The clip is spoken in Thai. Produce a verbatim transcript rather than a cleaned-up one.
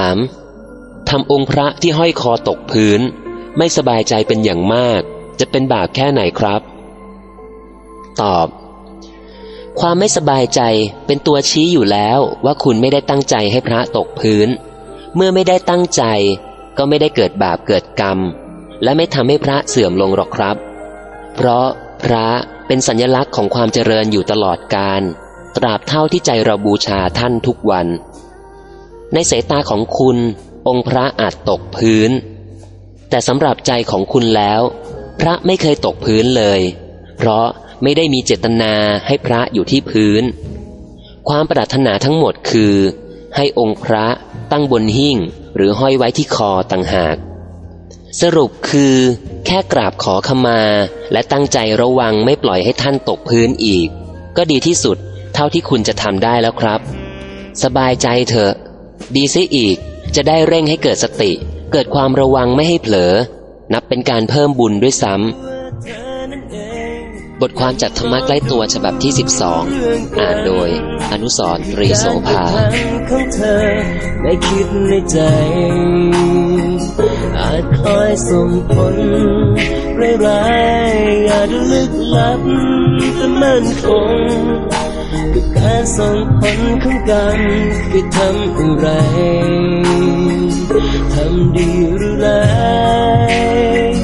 ามทำองค์พระที่ห้อยคอตกพื้นไม่สบายใจเป็นอย่างมากจะเป็นบาปแค่ไหนครับตอบความไม่สบายใจเป็นตัวชี้อยู่แล้วว่าคุณไม่ได้ตั้งใจให้พระตกพื้นเมื่อไม่ได้ตั้งใจก็ไม่ได้เกิดบาปเกิดกรรมและไม่ทำให้พระเสื่อมลงหรอกครับเพราะพระเป็นสัญลักษณ์ของความเจริญอยู่ตลอดกาลตราบเท่าที่ใจเราบูชาท่านทุกวันในสายตาของคุณองค์พระอาจตกพื้นแต่สำหรับใจของคุณแล้วพระไม่เคยตกพื้นเลยเพราะไม่ได้มีเจตนาให้พระอยู่ที่พื้นความปรารถนาทั้งหมดคือให้องค์พระตั้งบนหิ้งหรือห้อยไว้ที่คอต่างหากสรุปคือแค่กราบขอขมาและตั้งใจระวังไม่ปล่อยให้ท่านตกพื้นอีกก็ดีที่สุดเท่าที่คุณจะทำได้แล้วครับสบายใจเถอะดีซิอีกจะได้เร่งให้เกิดสติเกิดความระวังไม่ให้เผลอนับเป็นการเพิ่มบุญด้วยซ้ำบทความจากธรรมะใกล้ตัวฉบับที่สิบสองอ่านโดยอนุสรณ์ ตรีโสภาของเธอได้คิดในใจอาจคอยส่งผลร้ายๆอาจลึกลับแต่มั่นคงกับการส่งผลของกันคือทำอะไรทำดีหรือร้าย